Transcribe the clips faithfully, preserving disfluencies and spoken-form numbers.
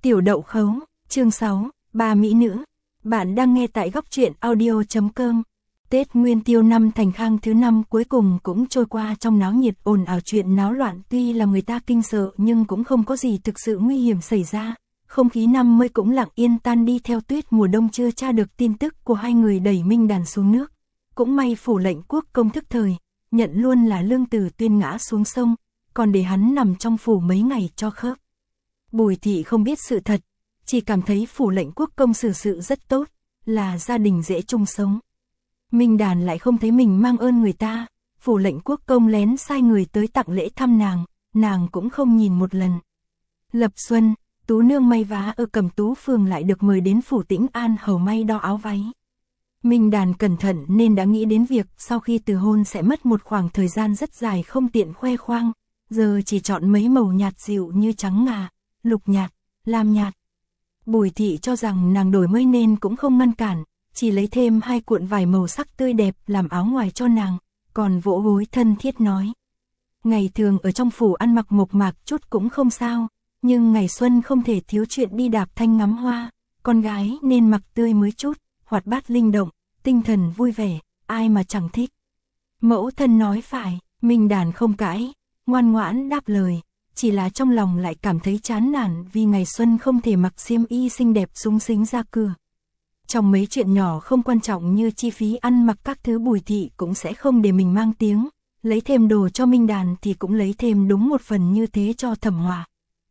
Tiểu đậu khấu, chương sáu, ba mỹ nữ. Bạn đang nghe tại góc truyện audio chấm com. Tết Nguyên Tiêu năm Thành Khang thứ năm cuối cùng cũng trôi qua trong náo nhiệt ồn ào chuyện náo loạn, tuy là người ta kinh sợ nhưng cũng không có gì thực sự nguy hiểm xảy ra. Không khí năm mới cũng lặng yên tan đi theo tuyết mùa đông. Chưa tra được tin tức của hai người đẩy Minh Đàn xuống nước. Cũng may phủ lệnh quốc công thức thời, nhận luôn là Lương Tử Tuyên ngã xuống sông, còn để hắn nằm trong phủ mấy ngày cho khớp. Bùi thị không biết sự thật, chỉ cảm thấy phủ lệnh quốc công xử sự rất tốt, là gia đình dễ chung sống. Minh Đàn lại không thấy mình mang ơn người ta, phủ lệnh quốc công lén sai người tới tặng lễ thăm nàng, nàng cũng không nhìn một lần. Lập xuân, Tú nương may vá ở Cẩm Tú phường lại được mời đến phủ Tĩnh An hầu may đo áo váy. Minh Đàn cẩn thận nên đã nghĩ đến việc sau khi từ hôn sẽ mất một khoảng thời gian rất dài không tiện khoe khoang, giờ chỉ chọn mấy màu nhạt dịu như trắng ngà, lục nhạt, lam nhạt. Bùi thị cho rằng nàng đổi mới nên cũng không ngăn cản, chỉ lấy thêm hai cuộn vải màu sắc tươi đẹp làm áo ngoài cho nàng, còn vỗ gối thân thiết nói. Ngày thường ở trong phủ ăn mặc mộc mạc chút cũng không sao, nhưng ngày xuân không thể thiếu chuyện đi đạp thanh ngắm hoa, con gái nên mặc tươi mới chút, hoạt bát linh động, tinh thần vui vẻ, ai mà chẳng thích. Mẫu thân nói phải, Minh Đàn không cãi, ngoan ngoãn đáp lời, chỉ là trong lòng lại cảm thấy chán nản vì ngày xuân không thể mặc xiêm y xinh đẹp súng xính ra cửa. Trong mấy chuyện nhỏ không quan trọng như chi phí ăn mặc các thứ, Bùi thị cũng sẽ không để mình mang tiếng, lấy thêm đồ cho Minh Đàn thì cũng lấy thêm đúng một phần như thế cho Thẩm Hòa.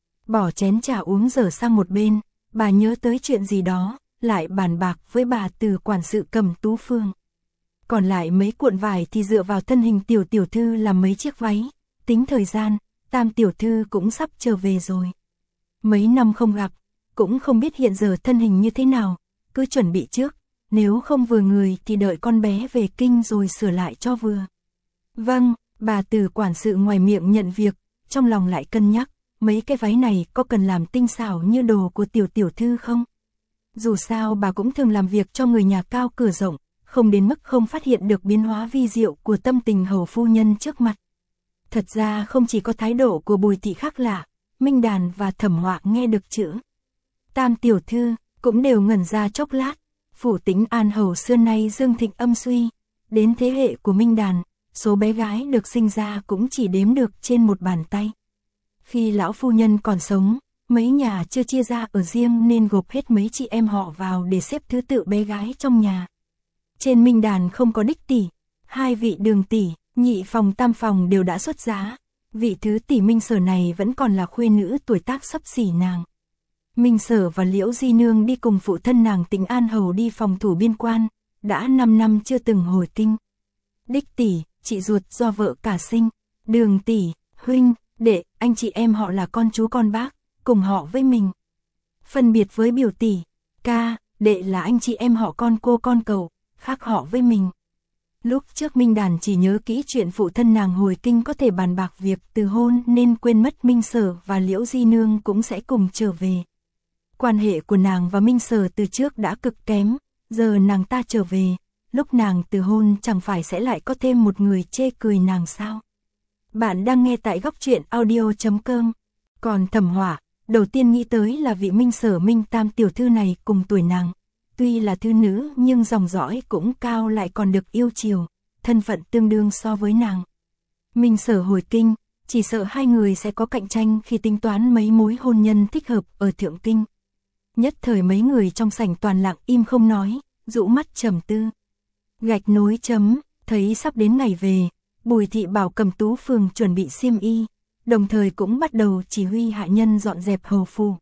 Bỏ chén trà uống dở sang một bên, bà nhớ tới chuyện gì đó, lại bàn bạc với bà từ quản sự Cẩm Tú phường. Còn lại mấy cuộn vải thì dựa vào thân hình tiểu tiểu thư làm mấy chiếc váy, tính thời gian, Tam tiểu thư cũng sắp trở về rồi. Mấy năm không gặp, cũng không biết hiện giờ thân hình như thế nào, cứ chuẩn bị trước, nếu không vừa người thì đợi con bé về kinh rồi sửa lại cho vừa. Vâng, bà từ quản sự ngoài miệng nhận việc, trong lòng lại cân nhắc, mấy cái váy này có cần làm tinh xảo như đồ của tiểu tiểu thư không? Dù sao bà cũng thường làm việc cho người nhà cao cửa rộng, không đến mức không phát hiện được biến hóa vi diệu của tâm tình hầu phu nhân trước mặt. Thật ra không chỉ có thái độ của Bùi thị khác lạ, Minh Đàn và Thẩm Họa nghe được chữ Tam tiểu thư cũng đều ngẩn ra chốc lát. Phủ Tĩnh An hầu xưa nay dương thịnh âm suy, đến thế hệ của Minh Đàn, số bé gái được sinh ra cũng chỉ đếm được trên một bàn tay. Khi lão phu nhân còn sống, mấy nhà chưa chia ra ở riêng nên gộp hết mấy chị em họ vào để xếp thứ tự bé gái trong nhà. Trên Minh Đàn không có đích tỷ, hai vị Đường tỷ, nhị phòng tam phòng đều đã xuất giá, vị thứ tỷ Minh Sở này vẫn còn là khuê nữ tuổi tác xấp xỉ nàng. Minh Sở và Liễu Di Nương đi cùng phụ thân nàng Tĩnh An hầu đi phòng thủ biên quan, đã năm năm chưa từng hồi kinh. Đích tỷ, chị ruột do vợ cả sinh, Đường tỷ, huynh, đệ, anh chị em họ là con chú con bác, cùng họ với mình. Phân biệt với biểu tỷ, ca, đệ là anh chị em họ con cô con cậu, khác họ với mình. Lúc trước Minh Đàn chỉ nhớ kỹ chuyện phụ thân nàng hồi kinh có thể bàn bạc việc từ hôn nên quên mất Minh Sở và Liễu Di Nương cũng sẽ cùng trở về. Quan hệ của nàng và Minh Sở từ trước đã cực kém, giờ nàng ta trở về, lúc nàng từ hôn chẳng phải sẽ lại có thêm một người chê cười nàng sao? Bạn đang nghe tại góc truyện audio chấm com. Còn Thẩm Họa, đầu tiên nghĩ tới là vị Minh Sở Minh Tam tiểu thư này cùng tuổi nàng. Tuy là thư nữ nhưng dòng dõi cũng cao, lại còn được yêu chiều, thân phận tương đương so với nàng. Minh Sở hồi kinh, chỉ sợ hai người sẽ có cạnh tranh khi tính toán mấy mối hôn nhân thích hợp ở Thượng Kinh. Nhất thời mấy người trong sảnh toàn lặng im không nói, rũ mắt trầm tư. Gạch nối chấm, thấy sắp đến ngày về, Bùi thị bảo Cẩm Tú phường chuẩn bị xiêm y, đồng thời cũng bắt đầu chỉ huy hạ nhân dọn dẹp hầu phủ.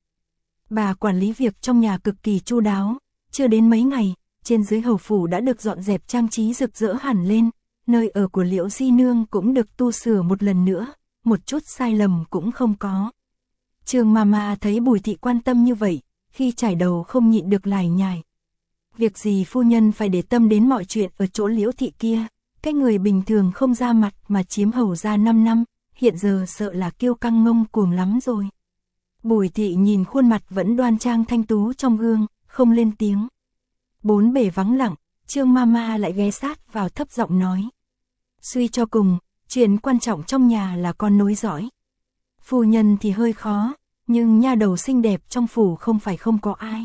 Bà quản lý việc trong nhà cực kỳ chu đáo, chưa đến mấy ngày, trên dưới hầu phủ đã được dọn dẹp trang trí rực rỡ hẳn lên, nơi ở của Liễu Di Nương cũng được tu sửa một lần nữa, một chút sai lầm cũng không có. Trương Mama thấy Bùi thị quan tâm như vậy, khi trải đầu không nhịn được lải nhải. Việc gì phu nhân phải để tâm đến mọi chuyện ở chỗ Liễu thị kia, cái người bình thường không ra mặt mà chiếm hầu ra năm năm, hiện giờ sợ là kiêu căng ngông cuồng lắm rồi. Bùi thị nhìn khuôn mặt vẫn đoan trang thanh tú trong gương, không lên tiếng. Bốn bề vắng lặng, Trương Mama lại ghé sát vào thấp giọng nói. Suy cho cùng, chuyện quan trọng trong nhà là con nối dõi. Phu nhân thì hơi khó, nhưng nha đầu xinh đẹp trong phủ không phải không có ai.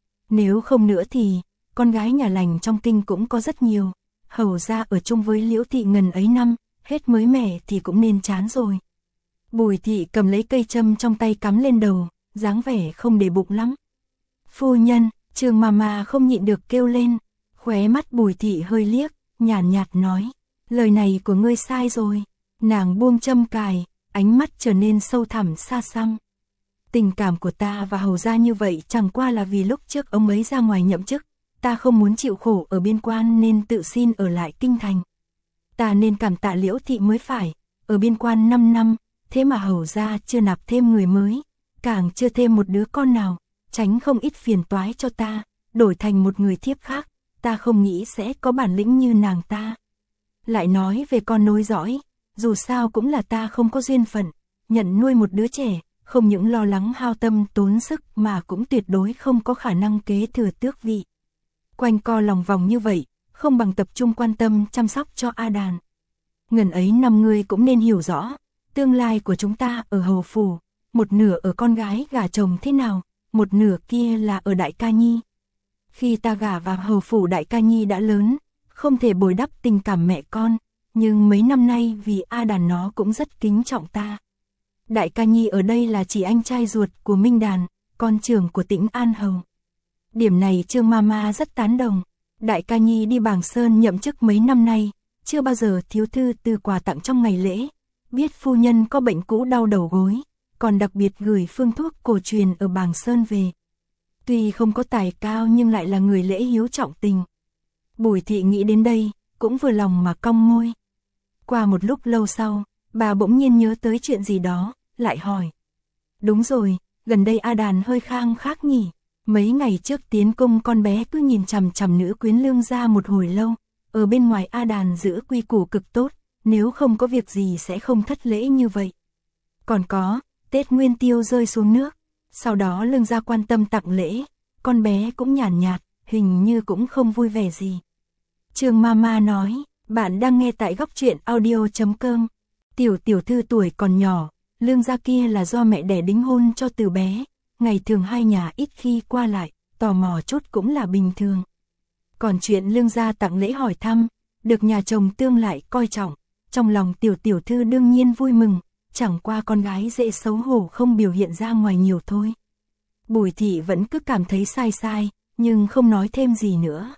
Nếu không nữa thì, con gái nhà lành trong kinh cũng có rất nhiều. Hầu ra ở chung với Liễu thị ngần ấy năm, hết mới mẻ thì cũng nên chán rồi. Bùi thị cầm lấy cây châm trong tay cắm lên đầu, dáng vẻ không để bụng lắm. Phu nhân, Trương Mama không nhịn được kêu lên, khóe mắt Bùi thị hơi liếc, nhàn nhạt, nhạt nói, lời này của ngươi sai rồi. Nàng buông châm cài, ánh mắt trở nên sâu thẳm xa xăm. Tình cảm của ta và hầu gia như vậy chẳng qua là vì lúc trước ông ấy ra ngoài nhậm chức, ta không muốn chịu khổ ở biên quan nên tự xin ở lại kinh thành. Ta nên cảm tạ Liễu thị mới phải, ở biên quan năm năm, thế mà hầu gia chưa nạp thêm người mới, càng chưa thêm một đứa con nào, tránh không ít phiền toái cho ta, đổi thành một người thiếp khác, ta không nghĩ sẽ có bản lĩnh như nàng ta. Lại nói về con nối dõi, dù sao cũng là ta không có duyên phận, nhận nuôi một đứa trẻ, không những lo lắng hao tâm tốn sức mà cũng tuyệt đối không có khả năng kế thừa tước vị. Quanh co lòng vòng như vậy, không bằng tập trung quan tâm chăm sóc cho A Đàn. Ngần ấy năm ngươi cũng nên hiểu rõ, tương lai của chúng ta ở hầu phủ, một nửa ở con gái gả chồng thế nào, một nửa kia là ở Đại Ca Nhi. Khi ta gả vào hầu phủ Đại Ca Nhi đã lớn, không thể bồi đắp tình cảm mẹ con, nhưng mấy năm nay vì A Đàn nó cũng rất kính trọng ta. Đại Ca Nhi ở đây là chỉ anh trai ruột của Minh Đàn, con trưởng của Tĩnh An Hầu. Điểm này Trương Mama rất tán đồng. Đại Ca Nhi đi Bàng Sơn nhậm chức mấy năm nay, chưa bao giờ thiếu thư từ quà tặng trong ngày lễ. Biết phu nhân có bệnh cũ đau đầu gối, còn đặc biệt gửi phương thuốc cổ truyền ở Bàng Sơn về. Tuy không có tài cao nhưng lại là người lễ hiếu trọng tình. Bùi thị nghĩ đến đây, cũng vừa lòng mà cong môi. Qua một lúc lâu sau, bà bỗng nhiên nhớ tới chuyện gì đó, lại hỏi. Đúng rồi, gần đây A Đàn hơi khang khác nhỉ. Mấy ngày trước tiến cung con bé cứ nhìn chằm chằm nữ quyến Lương gia một hồi lâu, ở bên ngoài A Đàn giữ quy củ cực tốt, nếu không có việc gì sẽ không thất lễ như vậy. Còn có, Tết Nguyên Tiêu rơi xuống nước, sau đó Lương gia quan tâm tặng lễ, con bé cũng nhàn nhạt, nhạt, hình như cũng không vui vẻ gì. Trương Mama nói, bạn đang nghe tại góc truyện audio chấm com. Tiểu tiểu thư tuổi còn nhỏ, Lương gia kia là do mẹ đẻ đính hôn cho từ bé. Ngày thường hai nhà ít khi qua lại, tò mò chút cũng là bình thường. Còn chuyện Lương gia tặng lễ hỏi thăm, được nhà chồng tương lại coi trọng, trong lòng tiểu tiểu thư đương nhiên vui mừng, chẳng qua con gái dễ xấu hổ không biểu hiện ra ngoài nhiều thôi. Bùi thị vẫn cứ cảm thấy sai sai, nhưng không nói thêm gì nữa.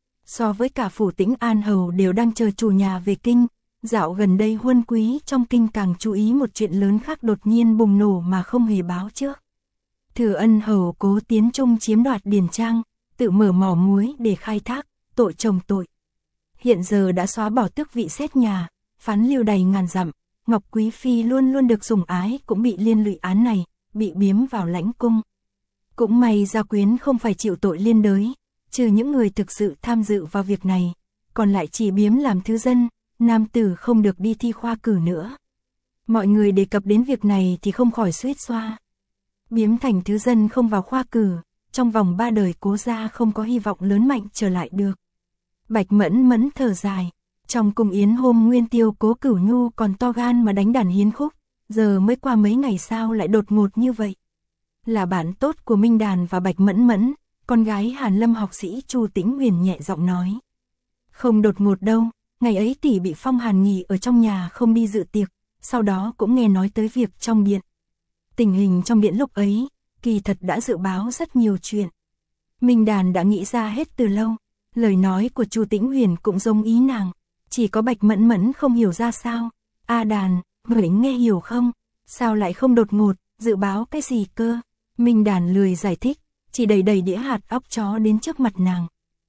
So với cả phủ Tĩnh An Hầu đều đang chờ chủ nhà về kinh, dạo gần đây huân quý trong kinh càng chú ý một chuyện lớn khác đột nhiên bùng nổ mà không hề báo trước. Thừa Ân Hầu cố tiến trung chiếm đoạt điền trang, tự mở mỏ muối để khai thác, tội chồng tội. Hiện giờ đã xóa bỏ tước vị xét nhà, phán lưu đầy ngàn dặm, Ngọc Quý Phi luôn luôn được sủng ái cũng bị liên lụy án này, bị biếm vào lãnh cung. Cũng may Gia Quyến không phải chịu tội liên đới, trừ những người thực sự tham dự vào việc này, còn lại chỉ biếm làm thứ dân, nam tử không được đi thi khoa cử nữa. Mọi người đề cập đến việc này thì không khỏi suýt xoa. Biếm thành thứ dân không vào khoa cử, trong vòng ba đời Cố gia không có hy vọng lớn mạnh trở lại được. Bạch Mẫn Mẫn thở dài, trong cung yến hôm Nguyên Tiêu Cố Cửu Nhu còn to gan mà đánh đàn hiến khúc, giờ mới qua mấy ngày sao lại đột ngột như vậy. Là bạn tốt của Minh Đàn và Bạch Mẫn Mẫn, con gái Hàn Lâm học sĩ Chu Tĩnh Huyền nhẹ giọng nói. Không đột ngột đâu, ngày ấy tỷ bị phong hàn nghỉ ở trong nhà không đi dự tiệc, sau đó cũng nghe nói tới việc trong điện. Tình hình trong điện lúc ấy, kỳ thật đã dự báo rất nhiều chuyện. Minh Đàn đã nghĩ ra hết từ lâu, lời nói của Chu Tĩnh Huyền cũng giống ý nàng, chỉ có Bạch Mẫn Mẫn không hiểu ra sao. A Đàn, ngươi nghe hiểu không? Sao lại không đột ngột, dự báo cái gì cơ? Minh Đàn lười giải thích, chỉ đầy đầy đĩa hạt óc chó đến trước mặt nàng.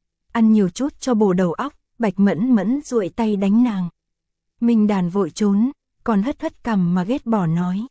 Ăn nhiều chút cho bổ đầu óc, Bạch Mẫn Mẫn duỗi tay đánh nàng. Minh Đàn vội trốn, còn hất hất cằm mà ghét bỏ nói.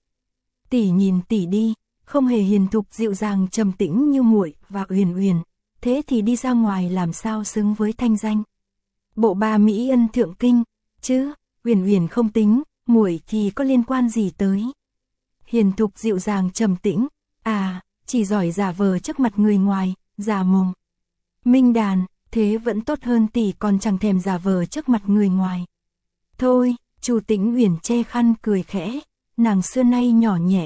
Tỷ nhìn tỷ đi, không hề hiền thục dịu dàng trầm tĩnh như muội và Uyển Uyển, thế thì đi ra ngoài làm sao xứng với thanh danh. Bộ ba mỹ ân thượng kinh, chứ, Uyển Uyển không tính, muội thì có liên quan gì tới. Hiền thục dịu dàng trầm tĩnh, à, chỉ giỏi giả vờ trước mặt người ngoài, giả mồm. Minh Đàn, thế vẫn tốt hơn tỷ còn chẳng thèm giả vờ trước mặt người ngoài. Thôi, Chu Tĩnh Huyền che khăn cười khẽ, nàng xưa nay nhỏ nhẹ,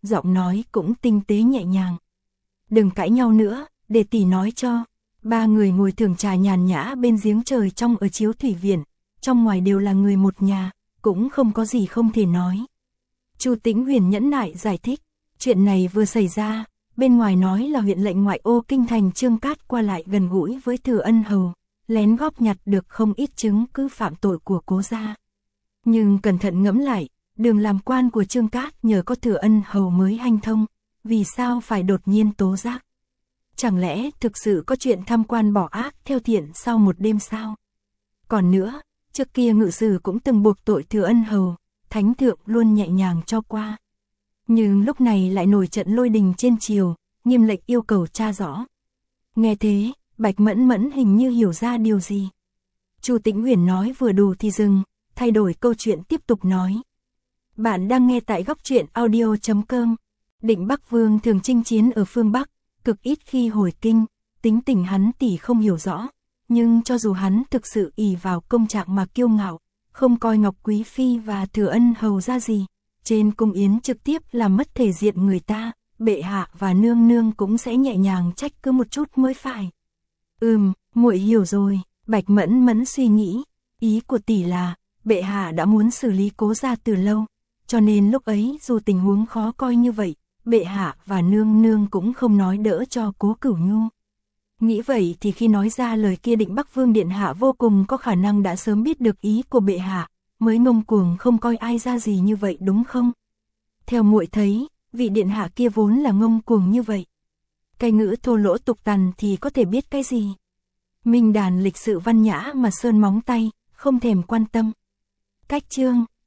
giọng nói cũng tinh tế nhẹ nhàng. Đừng cãi nhau nữa, để tỷ nói cho. Ba người ngồi thưởng trà nhàn nhã bên giếng trời trong ở Chiếu Thủy Viện, trong ngoài đều là người một nhà, cũng không có gì không thể nói. Chu Tĩnh Huyền nhẫn nại giải thích, chuyện này vừa xảy ra, bên ngoài nói là huyện lệnh ngoại ô kinh thành Trương Cát qua lại gần gũi với Thừa Ân Hầu, lén góp nhặt được không ít chứng cứ phạm tội của Cố gia. Nhưng cẩn thận ngẫm lại, đường làm quan của Trương Cát nhờ có Thừa Ân Hầu mới hanh thông, vì sao phải đột nhiên tố giác? Chẳng lẽ thực sự có chuyện tham quan bỏ ác theo thiện sau một đêm sao? Còn nữa, trước kia ngự sử cũng từng buộc tội Thừa Ân Hầu, thánh thượng luôn nhẹ nhàng cho qua. Nhưng lúc này lại nổi trận lôi đình trên triều, nghiêm lệnh yêu cầu tra rõ. Nghe thế, Bạch Mẫn Mẫn hình như hiểu ra điều gì. Chu Tĩnh Huyền nói vừa đủ thì dừng, thay đổi câu chuyện tiếp tục nói. Bạn đang nghe tại góc truyện audio chấm com. Định Bắc Vương thường chinh chiến ở phương Bắc, cực ít khi hồi kinh, tính tình hắn tỷ không hiểu rõ. Nhưng cho dù hắn thực sự ỷ vào công trạng mà kiêu ngạo, không coi Ngọc Quý Phi và Thừa Ân Hầu ra gì, trên cung yến trực tiếp làm mất thể diện người ta, bệ hạ và nương nương cũng sẽ nhẹ nhàng trách cứ một chút mới phải. Ừm, muội hiểu rồi, Bạch Mẫn Mẫn suy nghĩ, ý của tỷ là, bệ hạ đã muốn xử lý Cố gia từ lâu, cho nên lúc ấy dù tình huống khó coi như vậy, bệ hạ và nương nương cũng không nói đỡ cho Cố Cửu Nhu. Nghĩ vậy thì khi nói ra lời kia Định Bắc Vương điện hạ vô cùng có khả năng đã sớm biết được ý của bệ hạ, mới ngông cuồng không coi ai ra gì như vậy đúng không? Theo muội thấy, vị điện hạ kia vốn là ngông cuồng như vậy. Cái ngữ thô lỗ tục tằn thì có thể biết cái gì? Minh đàn lịch sự văn nhã mà sơn móng tay, không thèm quan tâm. Cách chương,